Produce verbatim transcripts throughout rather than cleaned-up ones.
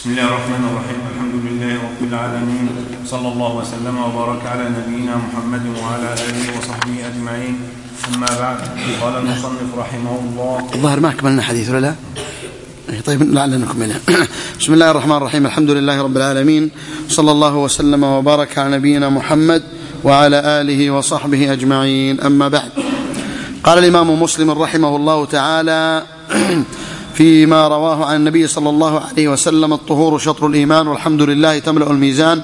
بسم الله الرحمن الرحيم. الحمد لله رب العالمين، صلى الله وسلم وبارك على نبينا محمد وعلى آله وصحبه أجمعين. أما بعد، قال المصنف رحمه الله. الظاهر ما كملنا حديث ولا لا؟ طيب لعلنا نكمله. بسم الله الرحمن الرحيم. الحمد لله رب العالمين، صلى الله وسلم وبارك على نبينا محمد وعلى آله وصحبه أجمعين. أما بعد، قال الإمام مسلم رحمه الله تعالى فيما رواه عن النبي صلى الله عليه وسلم: الطهور شطر الإيمان، والحمد لله تملأ الميزان،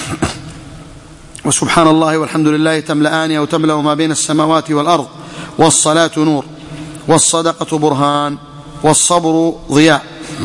وسبحان الله والحمد لله تملأان أو تملأ ما بين السماوات والأرض، والصلاة نور، والصدقة برهان، والصبر ضياء.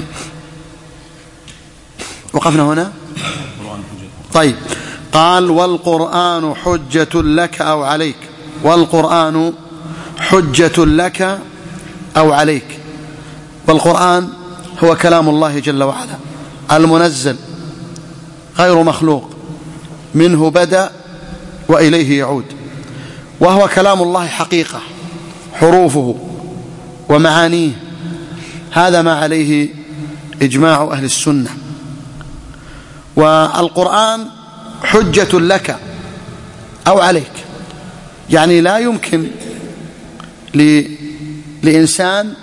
وقفنا هنا. طيب، قال: والقرآن حجة لك أو عليك. والقرآن حجة لك أو عليك. والقرآن هو كلام الله جل وعلا المنزل غير مخلوق، منه بدأ وإليه يعود، وهو كلام الله حقيقة، حروفه ومعانيه. هذا ما عليه إجماع أهل السنة. والقرآن حجة لك أو عليك، يعني لا يمكن لإنسان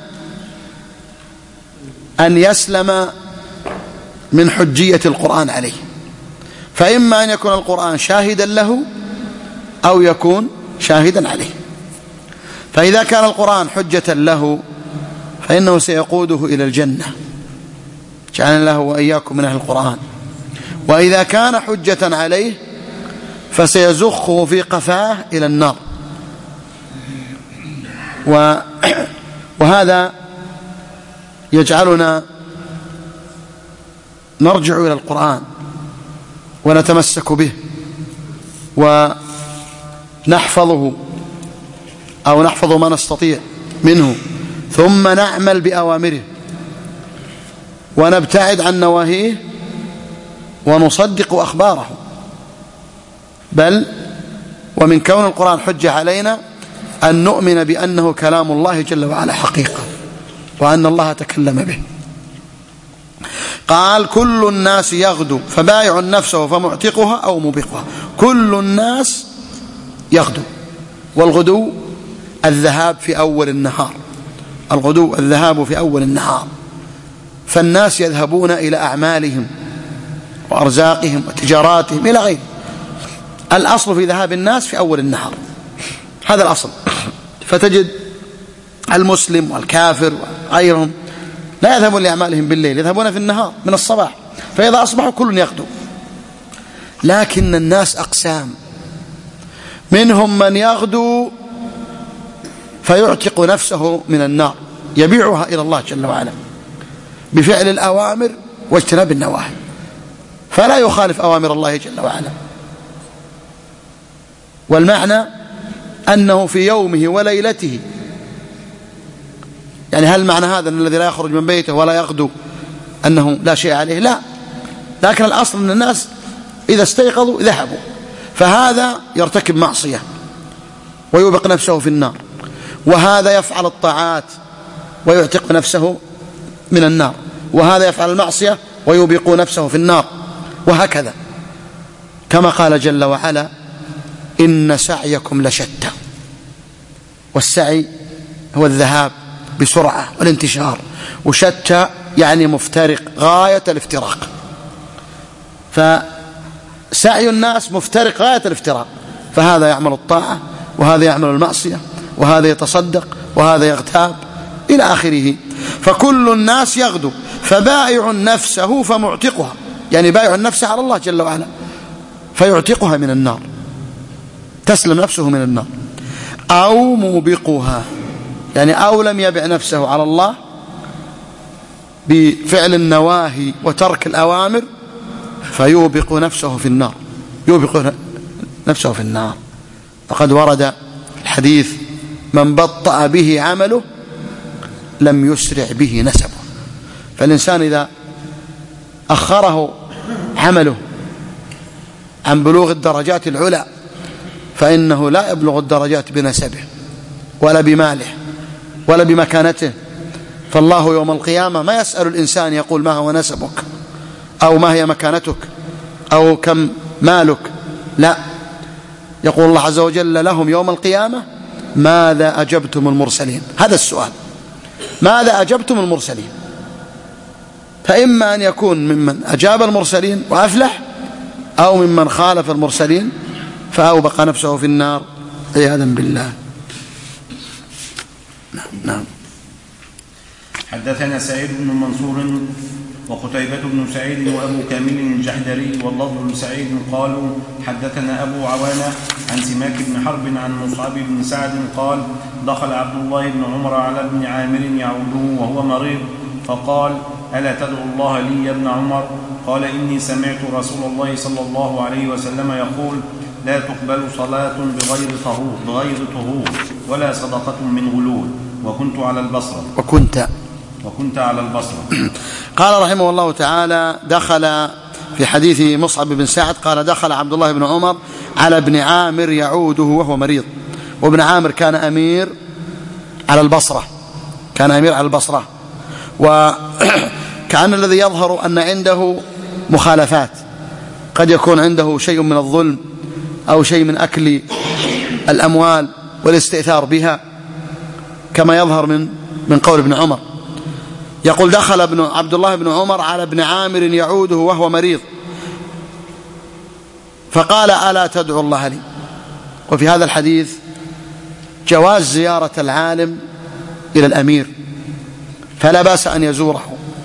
أن يسلم من حجية القرآن عليه، فإما أن يكون القرآن شاهدا له أو يكون شاهدا عليه. فإذا كان القرآن حجة له فإنه سيقوده إلى الجنة، جعلنا الله وإياكم من أهل القرآن. وإذا كان حجة عليه فسيزخه في قفاه إلى النار. وهذا يجعلنا نرجع إلى القرآن ونتمسك به ونحفظه أو نحفظ ما نستطيع منه، ثم نعمل بأوامره ونبتعد عن نواهيه ونصدق أخباره. بل ومن كون القرآن حجة علينا أن نؤمن بأنه كلام الله جل وعلا حقيقة، وأن الله تكلم به. قال: كل الناس يغدو فبائع نفسه فمعتقها أو موبقها. كل الناس يغدو، والغدو الذهاب في أول النهار، الغدو الذهاب في أول النهار. فالناس يذهبون إلى أعمالهم وأرزاقهم وتجاراتهم إلى غيره. الأصل في ذهاب الناس في أول النهار، هذا الأصل. فتجد المسلم والكافر وغيرهم لا يذهبون لأعمالهم بالليل، يذهبون في النهار من الصباح، فإذا أصبحوا كل يغدو. لكن الناس أقسام، منهم من يغدو فيعتق نفسه من النار، يبيعها إلى الله جل وعلا بفعل الأوامر واجتناب النواهي، فلا يخالف أوامر الله جل وعلا. والمعنى أنه في يومه وليلته، يعني هل معنى هذا أن الذي لا يخرج من بيته ولا يغدو أنه لا شيء عليه؟ لا، لكن الأصل أن الناس إذا استيقظوا ذهبوا، فهذا يرتكب معصية ويوبق نفسه في النار، وهذا يفعل الطاعات ويعتق نفسه من النار، وهذا يفعل المعصية ويوبق نفسه في النار، وهكذا. كما قال جل وعلا: إن سعيكم لشتى. والسعي هو الذهاب بسرعة والانتشار، وشتى يعني مفترق، غاية الافتراق. فسعي الناس مفترق غاية الافتراق، فهذا يعمل الطاعة وهذا يعمل المعصية وهذا يتصدق وهذا يغتاب إلى آخره. فكل الناس يغدو فبائع نفسه فمعتقها، يعني بائع النفس على الله جل وعلا فيعتقها من النار، تسلم نفسه من النار. أو موبقها، يعني أو لم يبع نفسه على الله بفعل النواهي وترك الأوامر فيوبق نفسه في النار، يوبق نفسه في النار. فقد ورد الحديث: من بطأ به عمله لم يسرع به نسبه. فالإنسان إذا أخره عمله عن بلوغ الدرجات العلى فإنه لا يبلغ الدرجات بنسبه ولا بماله ولا بمكانته. فالله يوم القيامة ما يسأل الإنسان يقول ما هو نسبك، أو ما هي مكانتك أو كم مالك، لا، يقول الله عز وجل لهم يوم القيامة ماذا أجبتم المرسلين. هذا السؤال، ماذا أجبتم المرسلين؟ فإما أن يكون ممن أجاب المرسلين وأفلح، أو ممن خالف المرسلين فأوبق نفسه في النار عياذا بالله. نعم نعم. حدثنا سعيد بن منصور وقتيبة بن سعيد وأبو كامل الجحدري واللفظ لسعيد قالوا حدثنا أبو عوانة عن سماك بن حرب عن مصعب بن سعد قال دخل عبد الله بن عمر على ابن عامر يعوده وهو مريض فقال ألا تدعو الله لي يا ابن عمر؟ قال إني سمعت رسول الله صلى الله عليه وسلم يقول لا تقبل صلاة بغير طهور بغير طهور ولا صدقة من غلول وكنت على البصرة وكنت وكنت على البصرة. قال رحمه الله تعالى دخل في حديث مصعب بن سعد قال دخل عبد الله بن عمر على ابن عامر يعوده وهو مريض، وابن عامر كان أمير على البصرة كان أمير على البصرة وكأن الذي يظهر أن عنده مخالفات، قد يكون عنده شيء من الظلم أو شيء من أكل الأموال والاستئثار بها كما يظهر من من قول ابن عمر. يقول دخل ابن عبد الله بن عمر على ابن عامر يعوده وهو مريض فقال ألا تدعو الله لي؟ وفي هذا الحديث جواز زيارة العالم إلى الأمير، فلا بأس أن يزوره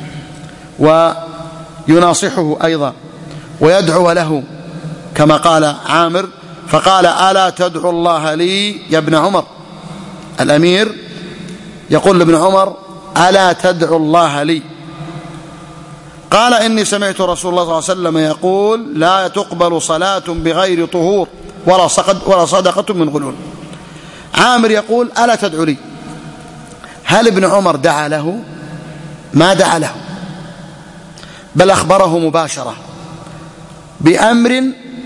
ويناصحه أيضا ويدعو له كما قال عامر، فقال ألا تدعو الله لي يا ابن عمر؟ الأمير يقول لابن عمر ألا تدعو الله لي؟ قال إني سمعت رسول الله صلى الله عليه وسلم يقول لا تقبل صلاة بغير طهور ولا صدقة من غلول. عامر يقول ألا تدعو لي؟ هل ابن عمر دعا له؟ ما دعا له، بل أخبره مباشرة بأمر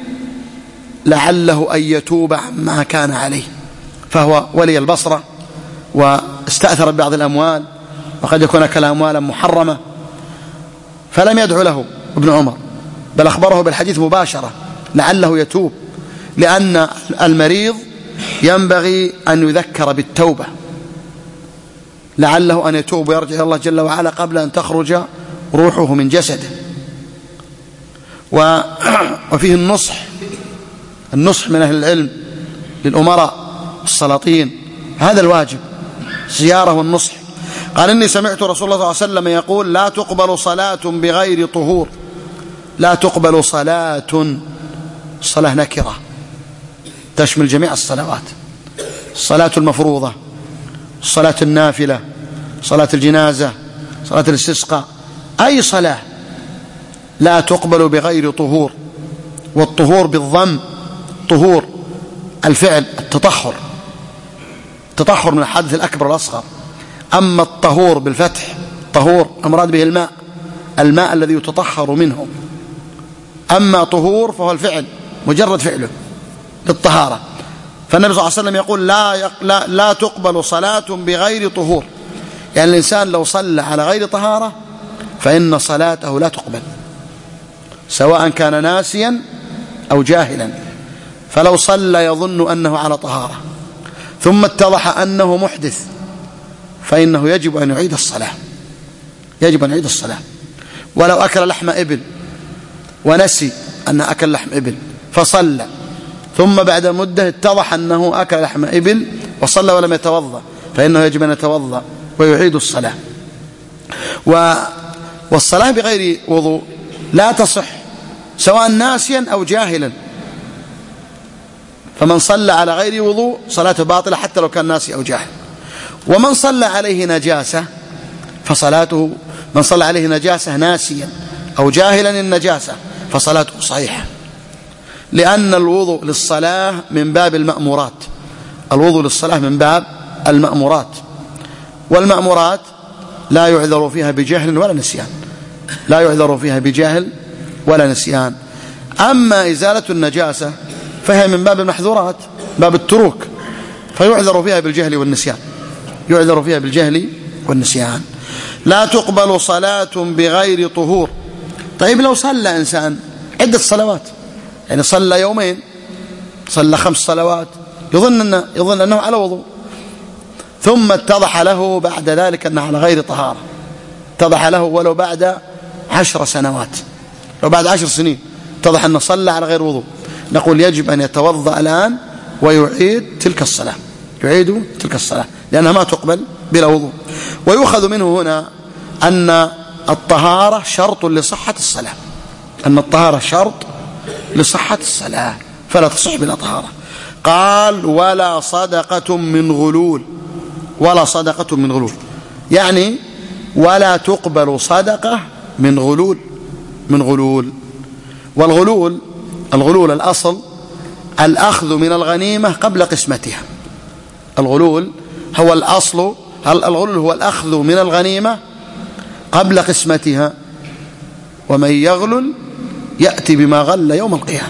لعله أن يتوب عما كان عليه، فهو ولي البصرة واستأثر ببعض الأموال وقد يكون أكل أموالا محرمة، فلم يدعو له ابن عمر بل أخبره بالحديث مباشرة لعله يتوب، لأن المريض ينبغي أن يذكر بالتوبة لعله أن يتوب ويرجع إلى الله جل وعلا قبل أن تخرج روحه من جسده. وفيه النصح النصح من أهل العلم للأمراء السلاطين، هذا الواجب زيارة والنصح. قال إني سمعت رسول الله صلى الله عليه وسلم يقول لا تقبل صلاة بغير طهور. لا تقبل صلاة، الصلاة نكرة تشمل جميع الصلوات، الصلاة المفروضة، الصلاة النافلة، صلاة الجنازة، صلاة الاستسقاء، أي صلاة لا تقبل بغير طهور. والطهور بالضم طهور الفعل التطهر، التطهر من الحدث الأكبر والأصغر. أما الطهور بالفتح طهور المراد به الماء الماء الذي يتطهر منه. أما طهور فهو الفعل مجرد فعله للطهارة. فالنبي صلى الله عليه وسلم يقول لا, لا, لا تقبل صلاة بغير طهور، يعني الإنسان لو صلى على غير طهارة فإن صلاته لا تقبل سواء كان ناسيا أو جاهلا. فلو صلى يظن أنه على طهارة ثم اتضح أنه محدث فإنه يجب أن يعيد الصلاة يجب أن يعيد الصلاة. ولو أكل لحم إبل ونسي أن أكل لحم إبل فصلى ثم بعد مدة اتضح أنه أكل لحم إبل وصلى ولم يتوضأ فإنه يجب أن يتوضأ ويعيد الصلاة. والصلاة بغير وضوء لا تصح سواء ناسيا أو جاهلا، فمن صلى على غير وضوء صلاته باطلة حتى لو كان ناسي أو جاهل. ومن صلى عليه نجاسة فصلاته من صلى عليه نجاسة ناسيا أو جاهلا النجاسة فصلاته صحيحة، لأن الوضوء للصلاة من باب المأمورات. الوضوء للصلاة من باب المأمورات، والمأمورات لا يعذر فيها بجهل ولا نسيان لا يعذر فيها بجهل ولا نسيان. أما إزالة النجاسة فهي من باب المحظورات، باب التروك، فيعذر فيها بالجهل والنسيان يعذر فيها بالجهل والنسيان. لا تقبل صلاة بغير طهور، طيب لو صلى إنسان عدة صلوات، يعني صلى يومين، صلى خمس صلوات، يظن أنه, يظن أنه على وضوء، ثم اتضح له بعد ذلك أنه على غير طهارة، اتضح له ولو بعد عشر سنوات، لو بعد عشر سنين اتضح أنه صلى على غير وضوء، نقول يجب أن يتوضأ الآن ويعيد تلك الصلاة، يعيد تلك الصلاة لأنها ما تقبل بلا وضوء. ويؤخذ منه هنا أن الطهارة شرط لصحة الصلاة، أن الطهارة شرط لصحة الصلاة فلا تصح بلا طهارة. قال ولا صدقة من غلول، ولا صدقة من غلول يعني ولا تقبل صدقة من غلول، من غلول. والغلول الغلول الأصل الأخذ من الغنيمة قبل قسمتها، الغلول هو الأصل، الغلول هو الأخذ من الغنيمة قبل قسمتها، ومن يغلل يأتي بما غل يوم القيامة.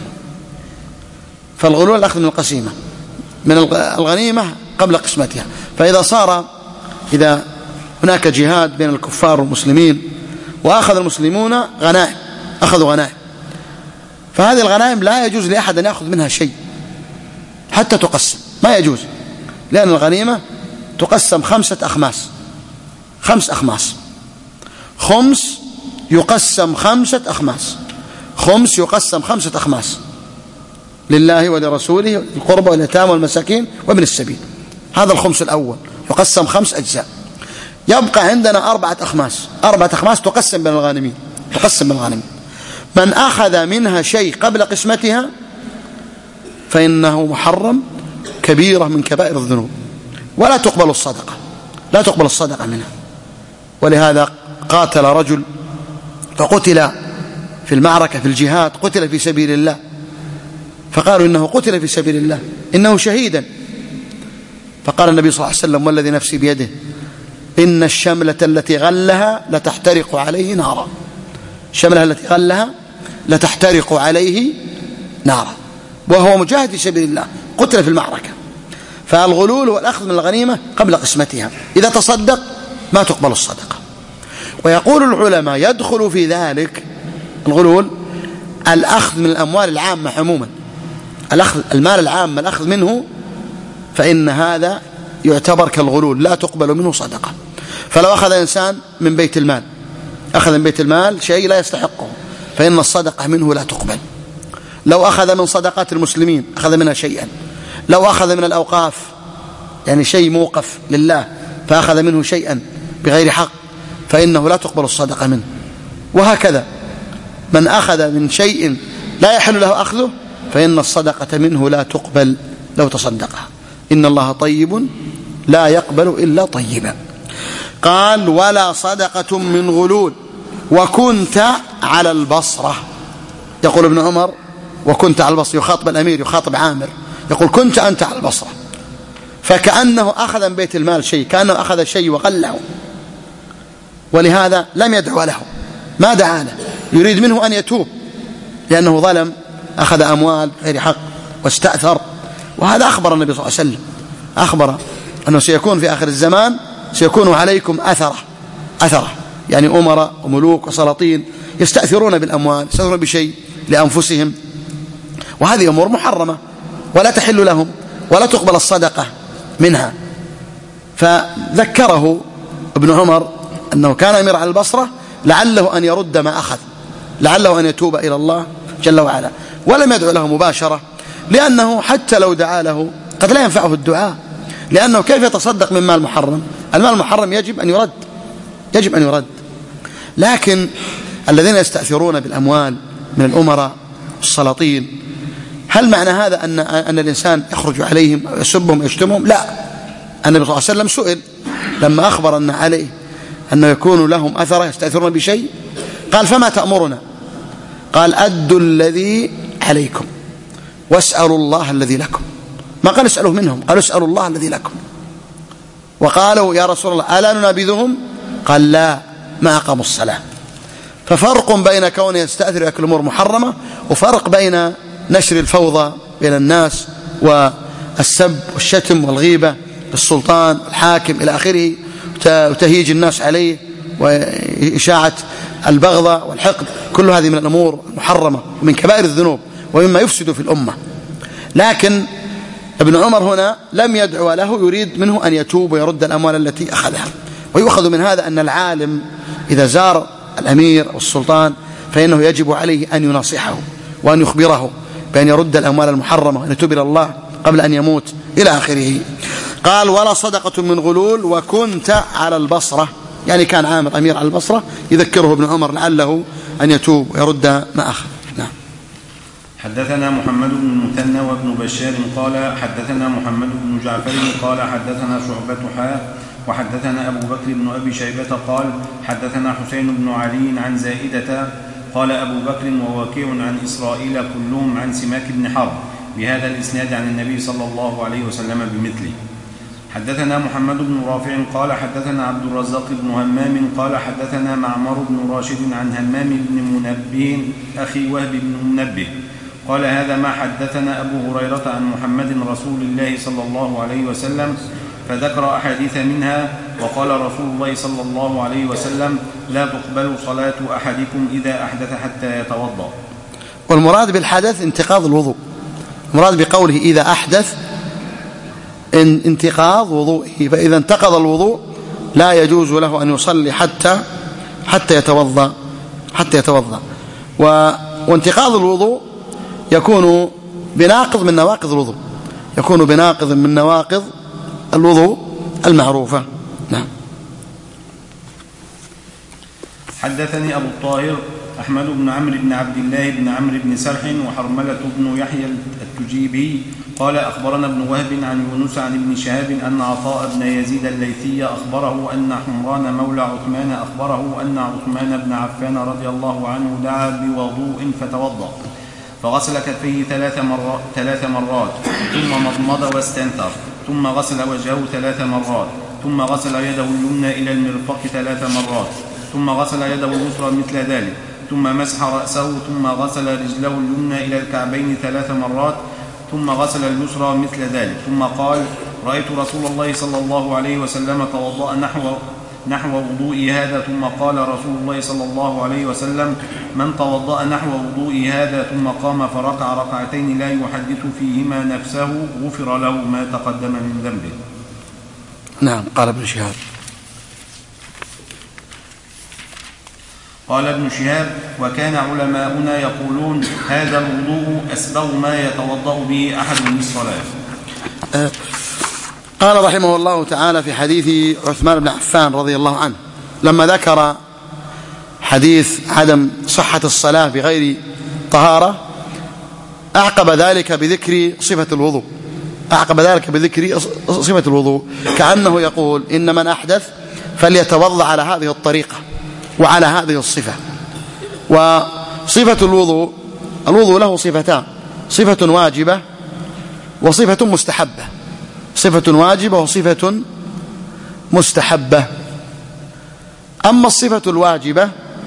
فالغلول الأخذ من القسيمة من الغنيمة قبل قسمتها. فإذا صار إذا هناك جهاد بين الكفار والمسلمين وأخذ المسلمون غنائم، أخذوا غنائم، فهذه الغنائم لا يجوز لأحد أن يأخذ منها شيء حتى تقسم، ما يجوز، لأن الغنيمة تقسم خمسة أخماس، خمس أخماس، خمس يقسم خمسة أخماس، خمس يقسم خمسة أخماس لله ولرسوله القربى واليتامى والمساكين وابن السبيل، هذا الخمس الأول يقسم خمس أجزاء. يبقى عندنا أربعة أخماس، أربعة أخماس تقسم بين الغانمين، تقسم بين الغانمين. من أخذ منها شيء قبل قسمتها فإنه محرم، كبيرة من كبائر الذنوب، ولا تقبل الصدقة، لا تقبل الصدقة منها. ولهذا قاتل رجل فقتل في المعركة في الجهاد، قتل في سبيل الله، فقالوا إنه قتل في سبيل الله، إنه شهيدا، فقال النبي صلى الله عليه وسلم والذي نفسي بيده إن الشملة التي غلها لتحترق عليه نارا، الشملة التي غلها لتحترق عليه نارا، وهو مجاهد في سبيل الله قتل في المعركة. فالغلول هو الأخذ من الغنيمة قبل قسمتها، إذا تصدق ما تقبل الصدقة. ويقول العلماء يدخل في ذلك الغلول الأخذ من الأموال العامة عموما، الأخذ المال العام الأخذ منه، فإن هذا يعتبر كالغلول لا تقبل منه صدقة. فلو أخذ إنسان من بيت المال، أخذ من بيت المال شيء لا يستحقه، فإن الصدقة منه لا تقبل. لو أخذ من صدقات المسلمين أخذ منها شيئا، لو أخذ من الأوقاف يعني شيء موقف لله فأخذ منه شيئا بغير حق فإنه لا تقبل الصدقة منه. وهكذا من أخذ من شيء لا يحل له أخذه فإن الصدقة منه لا تقبل لو تصدقها، إن الله طيب لا يقبل إلا طيبا. قال ولا صدقة من غلول وكنت على البصرة. يقول ابن عمر وكنت على البصرة، يخاطب الأمير، يخاطب عامر، يقول كنت أنت على البصرة، فكأنه أخذ من بيت المال شيء، كأنه أخذ شيء وغله، ولهذا لم يدعو له، ما دعا له، يريد منه أن يتوب لأنه ظلم، أخذ أموال غير حق واستأثر. وهذا أخبر النبي صلى الله عليه وسلم، أخبر أنه سيكون في آخر الزمان سيكون عليكم أثرة، أثرة يعني أمراء وملوك وسلاطين يستأثرون بالأموال، يستأثرون بشيء لأنفسهم، وهذه أمور محرمة ولا تحل لهم ولا تقبل الصدقة منها. فذكره ابن عمر أنه كان أمير على البصرة لعله أن يرد ما أخذ، لعله أن يتوب إلى الله جل وعلا، ولم يدعو له مباشرة، لأنه حتى لو دعا له قد لا ينفعه الدعاء، لأنه كيف يتصدق من مال محرم؟ المال المحرم يجب أن يرد، يجب أن يرد. لكن الذين يستأثرون بالأموال من الأمراء والسلاطين، هل معنى هذا أن أن الإنسان يخرج عليهم ويسبهم ويشتمهم؟ لا. النبي صلى الله عليه وسلم سئل لما أخبر أن عليه أنه يكون لهم أثر يستأثرون بشيء، قال فما تأمرنا؟ قال أدوا الذي عليكم واسألوا الله الذي لكم، ما قال اسألوا منهم، قالوا اسألوا الله الذي لكم. وقالوا يا رسول الله ألا ننابذهم؟ قال لا، ما أقاموا الصلاة. ففرق بين كونه يستأثر يأكل أمور محرمة، وفرق بين نشر الفوضى بين الناس والسب والشتم والغيبة للسلطان والحاكم إلى آخره، وتهيج الناس عليه وإشاعة البغضة والحقد كل هذه من الأمور المحرمة ومن كبائر الذنوب ومما يفسد في الأمة. لكن ابن عمر هنا لم يدعو له، يريد منه أن يتوب ويرد الأموال التي أخذها. ويؤخذ من هذا أن العالم إذا زار الأمير أو السلطان فإنه يجب عليه أن يناصحه وأن يخبره بأن يرد الأموال المحرمة وأن يتوب إلى الله قبل أن يموت إلى آخره. قال: ولا صدقة من غلول وكنت على البصرة، يعني كان عامر أمير على البصرة، يذكره ابن عمر لعله أن يتوب ويرد ما أخذ. نعم. حدثنا محمد بن المثنى وابن بشار قال حدثنا محمد بن جعفر قال حدثنا شعبة حاء وحدثنا أبو بكر بن أبي شيبة قال حدثنا حسين بن علي عن زائدة قال أبو بكر ووكيع عن إسرائيل كلهم عن سماك بن حرب بهذا الإسناد عن النبي صلى الله عليه وسلم بمثله. حدثنا محمد بن رافع قال حدثنا عبد الرزاق بن همام قال حدثنا معمر بن راشد عن همام بن منبه أخي وهب بن منبه قال هذا ما حدثنا أبو هريرة عن محمد رسول الله صلى الله عليه وسلم، فذكر أحاديث منها وقال رسول الله صلى الله عليه وسلم: لا تقبل صلاة أحدكم إذا أحدث حتى يتوضأ. والمراد بالحدث انتقاض الوضوء، المراد بقوله إذا أحدث إن انتقاض وضوئه، فإذا انتقض الوضوء لا يجوز له أن يصلي حتى حتى يتوضأ حتى يتوضأ و... وانتقاض الوضوء يكون بناقض من نواقض الوضوء، يكون بناقض من نواقض الوضوء المعروفة. نعم. حدثني أبو الطاهر أحمد بن عمرو بن عبد الله بن عمرو بن سرح وحرملة بن يحيى التجيبي قال أخبرنا ابن وهب عن يونس عن ابن شهاب أن عطاء بن يزيد الليثي أخبره أن حمران مولى عثمان أخبره أن عثمان بن عفان رضي الله عنه دعا بوضوء فتوضأ فغسل كفيه ثلاث مرات, ثلاث مرات ثم مضمض واستنثر ثم غسل وجهه ثلاث مرات ثم غسل يده اليمنى إلى المرفق ثلاث مرات ثم غسل يده اليسرى مثل ذلك ثم مسح رأسه ثم غسل رجله اليمنى إلى الكعبين ثلاث مرات ثم غسل اليسرى مثل ذلك ثم قال: رأيت رسول الله صلى الله عليه وسلم توضأ نحو نحو وضوئي هذا ثم قال رسول الله صلى الله عليه وسلم: من توضأ نحو وضوئي هذا ثم قام فركع ركعتين لا يحدث فيهما نفسه غفر له ما تقدم من ذنبه. نعم. قال ابن شهاب قال ابن شهاب: وكان علماؤنا يقولون هذا الوضوء أسبغ ما يتوضأ به أحد للصلاة. أه قال رحمه الله تعالى في حديث عثمان بن عفان رضي الله عنه لما ذكر حديث عدم صحة الصلاة بغير طهارة أعقب ذلك بذكر صفة الوضوء أعقب ذلك بذكر صفة الوضوء كأنه يقول: إن من أحدث فليتوضأ على هذه الطريقة وعلى هذه الصفة. وصفة الوضوء الوضوء له صفتان: صفة واجبة وصفة مستحبة. صفة واجبة وصفة مستحبة. أما الصفة الواجبة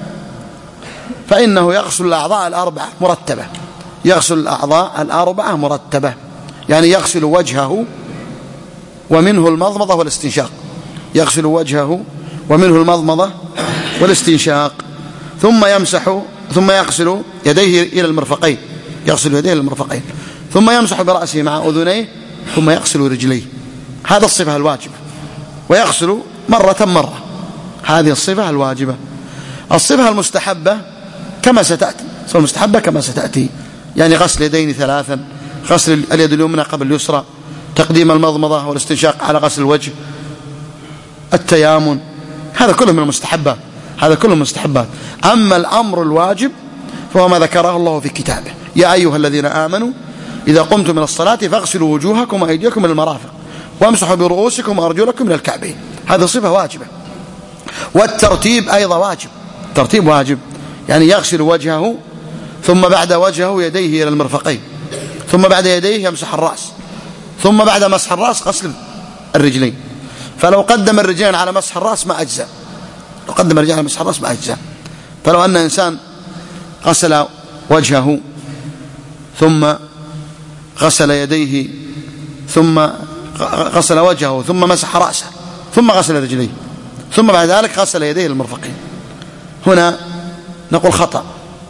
فإنه يغسل الأعضاء الأربعة مرتبة يغسل الأعضاء الأربعة مرتبة يعني يغسل وجهه ومنه المضمضة والاستنشاق يغسل وجهه ومنه المضمضة والاستنشاق ثم يمسح ثم يغسل يديه إلى المرفقين يغسل يديه إلى المرفقين ثم يمسح برأسه مع أذنيه ثم يغسل رجليه. هذا الصفة الواجبة. ويغسل مرة مرة. هذه الصفة الواجبة. الصفة المستحبة كما ستأتي الصفة المستحبة كما ستأتي يعني غسل يدين ثلاثا، غسل اليد اليمنى قبل اليسرى، تقديم المضمضة والاستنشاق على غسل الوجه، التيامن، هذا كله من المستحبات هذا كله من المستحبات. أما الأمر الواجب فهو ما ذكره الله في كتابه: يا أيها الذين آمنوا إذا قمتم من الصلاة فاغسلوا وجوهكم وأيديكم من المرافق وامسحوا برؤوسكم وأرجلكم من الكعبين. هذه صفة واجبة. والترتيب أيضا واجب ترتيب واجب يعني يغسل وجهه ثم بعد وجهه يديه إلى المرفقين ثم بعد يديه يمسح الرأس ثم بعد مسح الرأس غسل الرجلين. فلو قدم الرجلين على مسح الرأس ما أجزاء لو قدم الرجلين على مسح الرأس ما أجزاء. فلو أن إنسان غسل وجهه ثم غسل يديه ثم غسل وجهه ثم مسح رأسه ثم غسل رجليه ثم بعد ذلك غسل يديه المرفقين، هنا نقول خطأ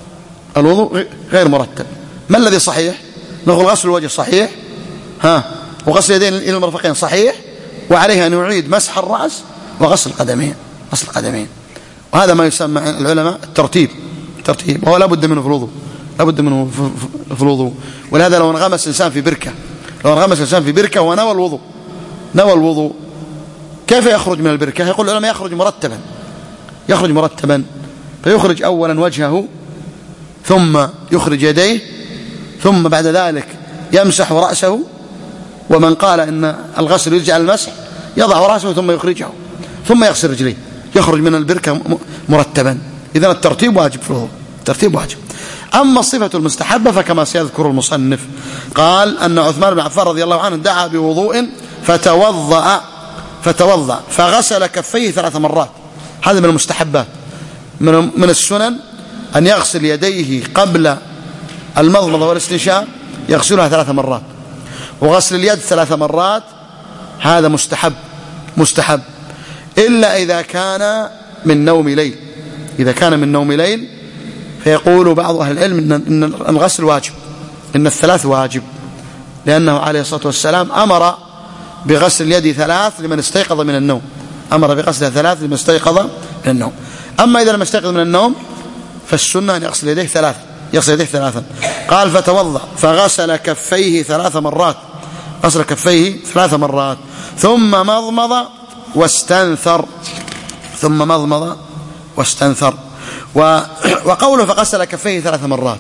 الوضوء غير مرتب. ما الذي صحيح؟ نقول غسل الوجه صحيح، ها، وغسل اليدين إلى المرفقين صحيح، وعليه أن يعيد مسح الرأس وغسل القدمين، غسل القدمين. وهذا ما يسمى العلماء الترتيب، ترتيب، وهو لا بد منه في الوضوء، لا بد منه في الوضوء. ولهذا لو انغمس الإنسان في بركة، لو انغمس الإنسان في بركة ونوى الوضوء، نوى الوضوء، كيف يخرج من البركة؟ يقول العلماء يخرج مرتبا، يخرج مرتبا، فيخرج أولا وجهه، ثم يخرج يديه، ثم بعد ذلك يمسح رأسه. ومن قال إن الغسل يرجع المسح يضع رأسه ثم يخرجه، ثم يغسل رجليه، يخرج من البركة مرتبا. إذن الترتيب واجب في الوضوء، الترتيب واجب. أما الصفة المستحبة فكما سيذكر المصنف، قال أن عثمان بن عفان رضي الله عنه دعا بوضوء فتوضأ فتوضأ فغسل كفيه ثلاث مرات. هذا من المستحبات. من من السنن أن يغسل يديه قبل المضمضة والاستنشاق، يغسلها ثلاث مرات، وغسل اليد ثلاث مرات، هذا مستحب، مستحب، إلا إذا كان من نوم ليل. إذا كان من نوم ليل فيقول بعض أهل العلم إن الغسل واجب، إن الثلاث واجب، لأنه عليه الصلاة والسلام أمر بغسل اليد ثلاث لمن استيقظ من النوم، أمر بغسلها ثلاث لمن استيقظ من النوم. أما إذا لم يستيقظ من النوم فالسنة أن يغسل يديه ثلاث، يغسل يديه ثلاثا. قال فتوضأ فغسل كفيه ثلاث مرات، غسل كفيه ثلاث مرات، ثم مضمض واستنثر، ثم مضمض واستنثر. وقوله فغسل كفيه ثلاث مرات،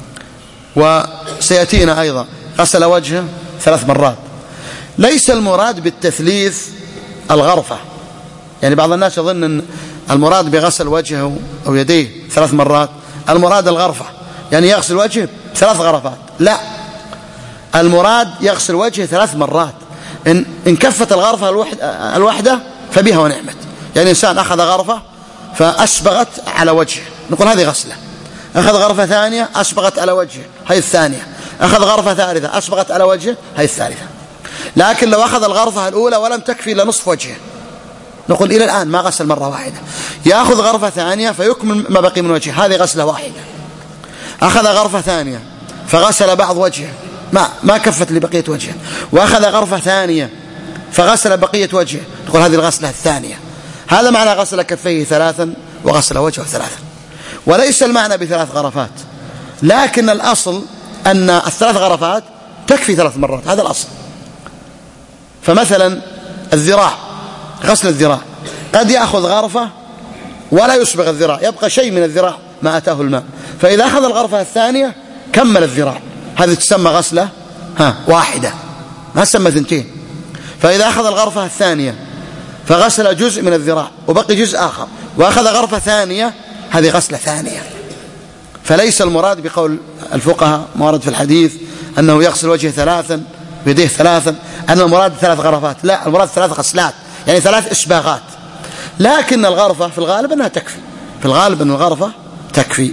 وسيأتينا أيضا غسل وجهه ثلاث مرات. ليس المراد بالتثليث الغرفة، يعني بعض الناس يظن أن المراد بغسل وجهه أو يديه ثلاث مرات المراد الغرفة، يعني يغسل وجهه ثلاث غرفات. لا، المراد يغسل وجهه ثلاث مرات. إن, إن كفت الغرفة الواحدة فبها ونعمت. يعني إنسان أخذ غرفة فأسبغت على وجهه، نقول هذه غسلة. أخذ غرفة ثانية أسبغت على وجهه، هذه الثانية. أخذ غرفة ثالثة أسبغت على وجهه، هذه الثالثة. لكن لو أخذ الغرفة الأولى ولم تكفي إلا نصف وجهه، نقول إلى الآن ما غسل مرة واحدة. يأخذ غرفة ثانية فيكمل ما بقي من وجهه، هذه غسلة واحدة. أخذ غرفة ثانية فغسل بعض وجهه، ما ما كفت لبقية وجهه، وأخذ غرفة ثانية فغسل بقية وجهه، نقول هذه الغسلة الثانية. هذا معنى غسل كفيه ثلاثا وغسل وجهه ثلاثا. وليس المعنى بثلاث غرفات، لكن الأصل أن الثلاث غرفات تكفي ثلاث مرات، هذا الأصل. فمثلا الذراع، غسل الذراع قد يأخذ غرفة ولا يسبغ الذراع، يبقى شيء من الذراع ما أتاه الماء، فإذا أخذ الغرفة الثانية كمل الذراع، هذه تسمى غسلة ها واحدة، ما تسمى ثنتين. فإذا أخذ الغرفة الثانية فغسل جزء من الذراع وبقي جزء آخر، وأخذ غرفة ثانية، هذه غسلة ثانية. فليس المراد بقول الفقهاء ما ورد في الحديث أنه يغسل وجهه ثلاثا ويديه ثلاثا أن المراد ثلاث غرفات، لا، المراد ثلاث غسلات، يعني ثلاث إسباغات. لكن الغرفة في الغالب أنها تكفي، في الغالب أن الغرفة تكفي.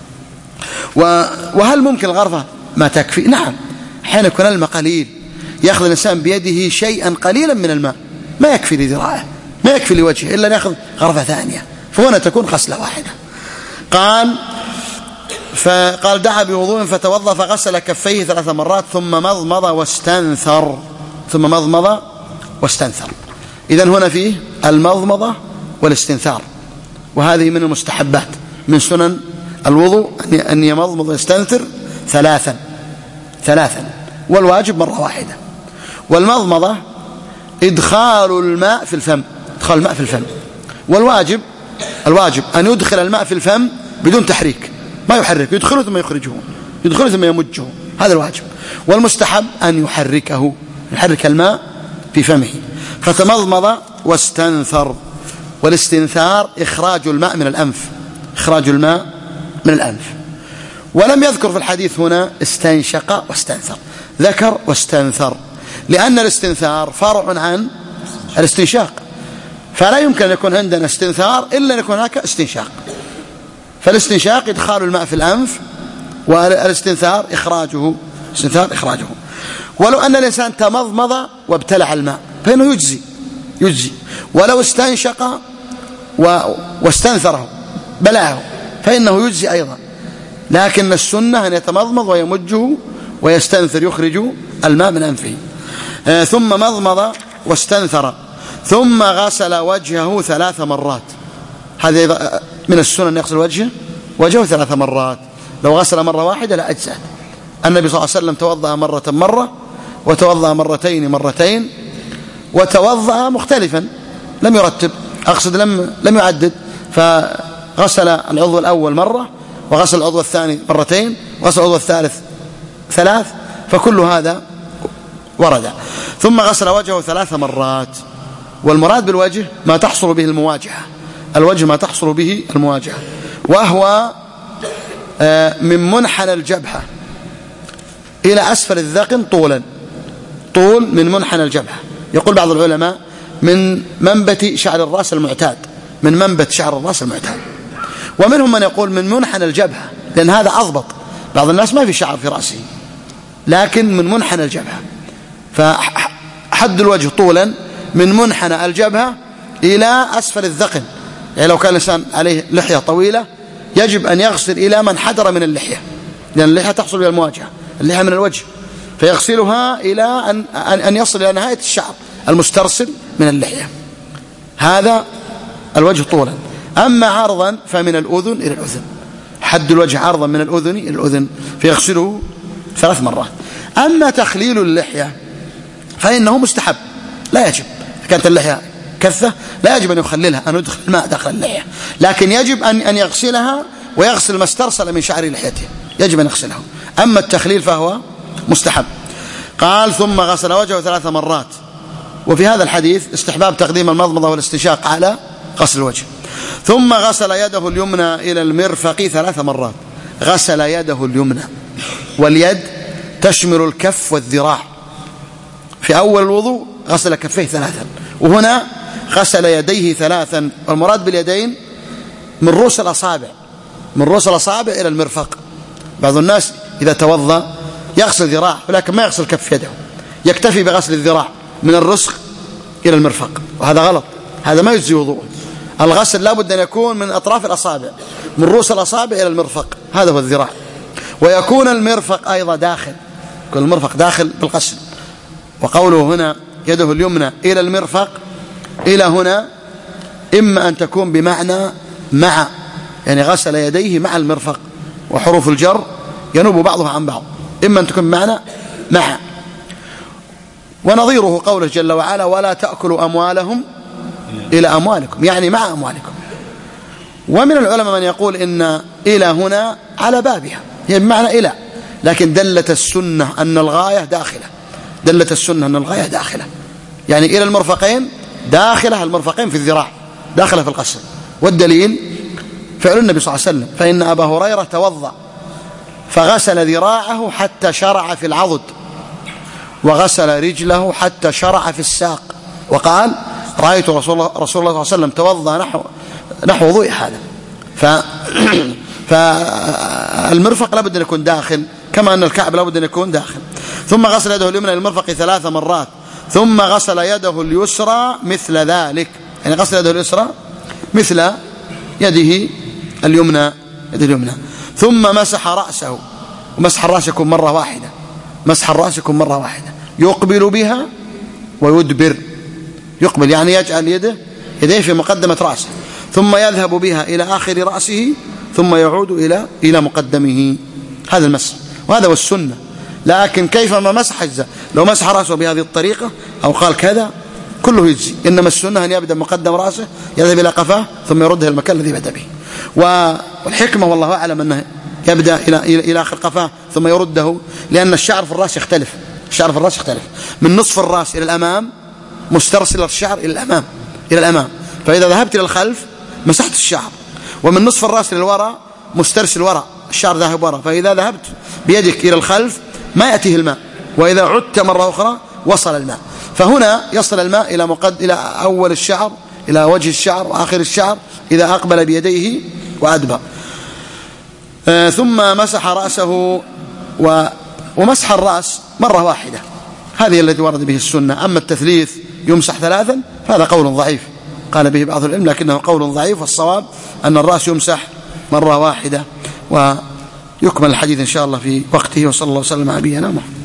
وهل ممكن الغرفة ما تكفي؟ نعم، حين يكون الماء قليل يأخذ الإنسان بيده شيئا قليلا من الماء، ما يكفي لذراعه، ما يكفي لوجهه، إلا أن يأخذ غرفة ثانية، فهنا تكون غسلة واحدة. قال فقال دعا بوضوء فتوضأ فغسل كفيه ثلاث مرات، ثم مضمض واستنثر، ثم مضمض واستنثر. إذن هنا فيه المضمضة والاستنثار، وهذه من المستحبات من سنن الوضوء أن يمضمض ويستنثر ثلاثا ثلاثا، والواجب مرة واحدة. والمضمضة إدخال الماء في الفم، إدخال الماء في الفم، والواجب الواجب أن يدخل الماء في الفم بدون تحريك، ما يحرك، يدخله ثم يخرجه، يدخله ثم يمجه، هذا الواجب. والمستحب أن يحركه، يحرك الماء في فمه. فتمضمض واستنثر. والاستنثار إخراج الماء من الأنف، إخراج الماء من الأنف. ولم يذكر في الحديث هنا استنشق واستنثر، ذكر واستنثر، لأن الاستنثار فرع عن الاستنشاق، فلا يمكن أن يكون عندنا استنثار إلا أن يكون هناك استنشاق. فالاستنشاق إدخال الماء في الأنف، والاستنثار إخراجه، استنثار إخراجه. ولو أن الإنسان تمضمض وابتلع الماء فإنه يجزي، يجزي. ولو استنشق واستنثره بلعه فإنه يجزي أيضا، لكن السنة أن يتمضمض ويمجه ويستنثر يخرج الماء من أنفه. آه ثم مضمض واستنثر ثم غسل وجهه ثلاث مرات. هذا من السنة أن يغسل وجهه وجهه ثلاث مرات. لو غسل مرة واحدة لا أجزأ. النبي صلى الله عليه وسلم توضأ مرة مرة وتوضأ مرتين مرتين وتوضأ مختلفا، لم يرتب، أقصد لم لم يعدد، فغسل العضو الأول مرة وغسل العضو الثاني مرتين وغسل العضو الثالث ثلاث، فكل هذا ورد. ثم غسل وجهه ثلاث مرات. والمراد بالوجه ما تحصل به المواجهة، الوجه ما تحصل به المواجهة، وهو من منحنى الجبهة إلى أسفل الذقن طولا، طول من منحنى الجبهة. يقول بعض العلماء من منبت شعر الرأس المعتاد، من منبت شعر الرأس المعتاد. ومنهم من يقول من منحنى الجبهة، لأن هذا أضبط. بعض الناس ما في شعر في رأسه، لكن من منحنى الجبهة. فحد الوجه طولا من منحنى الجبهة إلى أسفل الذقن. يعني لو كان الإنسان عليه لحية طويلة يجب أن يغسل إلى من حدر من اللحية، لأن اللحية تحصل إلى المواجهة، اللحية من الوجه، فيغسلها إلى أن, أن يصل إلى نهاية الشعر المسترسل من اللحية. هذا الوجه طولا. أما عرضا فمن الأذن إلى الأذن، حد الوجه عرضا من الأذن إلى الأذن، فيغسله ثلاث مرات. أما تخليل اللحية فإنه مستحب لا يجب. كانت اللحية كثة لا يجب أن يخللها، أن يدخل الماء داخل اللحية، لكن يجب أن أن يغسلها ويغسل ما استرسل من شعر لحيته، يجب أن يغسله. أما التخليل فهو مستحب. قال ثم غسل وجهه ثلاث مرات. وفي هذا الحديث استحباب تقديم المضمضة والاستنشاق على غسل الوجه. ثم غسل يده اليمنى إلى المرفق ثلاث مرات. غسل يده اليمنى، واليد تشمل الكف والذراع. في أول الوضوء غسل كفيه ثلاثا، وهنا غسل يديه ثلاثا. والمراد باليدين من رؤوس الأصابع، من رؤوس الأصابع إلى المرفق. بعض الناس إذا توضأ يغسل ذراع ولكن ما يغسل كف يده، يكتفي بغسل الذراع من الرسغ إلى المرفق، وهذا غلط، هذا ما يجزي وضوءه. الغسل لابد أن يكون من أطراف الأصابع، من رؤوس الأصابع إلى المرفق، هذا هو الذراع. ويكون المرفق أيضا داخل، يكون المرفق داخل بالغسل. وقوله هنا يده اليمنى إلى المرفق، إلى هنا إما أن تكون بمعنى مع، يعني غسل يديه مع المرفق، وحروف الجر ينوب بعضها عن بعض، إما أن تكون بمعنى مع. ونظيره قوله جل وعلا ولا تأكلوا أموالهم إلى أموالكم، يعني مع أموالكم. ومن العلماء من يقول إن إلى هنا على بابها، هي بمعنى إلى، لكن دلت السنة أن الغاية داخلة، دلت السنة أن الغاية داخلة، يعني إلى المرفقين داخلة، المرفقين في الذراع داخلة في الغسل. والدليل فعل النبي صلى الله عليه وسلم، فإن أبا هريرة توضأ فغسل ذراعه حتى شرع في العضد، وغسل رجله حتى شرع في الساق، وقال رأيت رسول الله, رسول الله صلى الله عليه وسلم توضأ نحو, نحو وضوء هذا. ف... فالمرفق لابد أن يكون داخل، كما أن الكعب لابد أن يكون داخل. ثم غسل يده اليمنى للمرفق ثلاث مرات. ثم غسل يده اليسرى مثل ذلك، يعني غسل يده اليسرى مثل يده اليمنى، يده اليمنى. ثم مسح رأسه، ومسح الرأس يكون مرة واحدة، مسح الرأس يكون مرة واحدة، يقبل بها ويدبر. يقبل يعني يجعل يده يديه في مقدمة رأسه، ثم يذهب بها إلى آخر رأسه، ثم يعود إلى إلى مقدمه. هذا المسح، وهذا هو السنة. لكن كيف ما مسح أجزاء، لو مسح رأسه بهذه الطريقة أو قال كذا كله يجزي. إنما السنة أن يبدأ مقدم رأسه، يذهب إلى قفاه، ثم يرده المكان الذي بدأ به. والحكمة والله أعلم أنه يبدأ إلى إلى آخر قفاه ثم يرده، لأن الشعر في الرأس يختلف، الشعر في الرأس يختلف من نصف الرأس إلى الأمام مسترسل الشعر إلى الأمام إلى الأمام، فإذا ذهبت إلى الخلف مسحت الشعر، ومن نصف الرأس إلى الوراء مسترسل وراء، الشعر ذاهب وراء، فإذا ذهبت بيدك إلى الخلف ما يأتيه الماء، وإذا عدت مرة أخرى وصل الماء. فهنا يصل الماء إلى مقد إلى أول الشعر، إلى وجه الشعر وآخر الشعر إذا أقبل بيديه وأدبر. آه ثم مسح رأسه، و ومسح الرأس مرة واحدة، هذه التي ورد به السنة. أما التثليث يمسح ثلاثا فهذا قول ضعيف قال به بعض العلم، لكنه قول ضعيف، والصواب أن الرأس يمسح مرة واحدة. يكمل الحديث إن شاء الله في وقته. وصلى الله وسلم على نبينا محمد.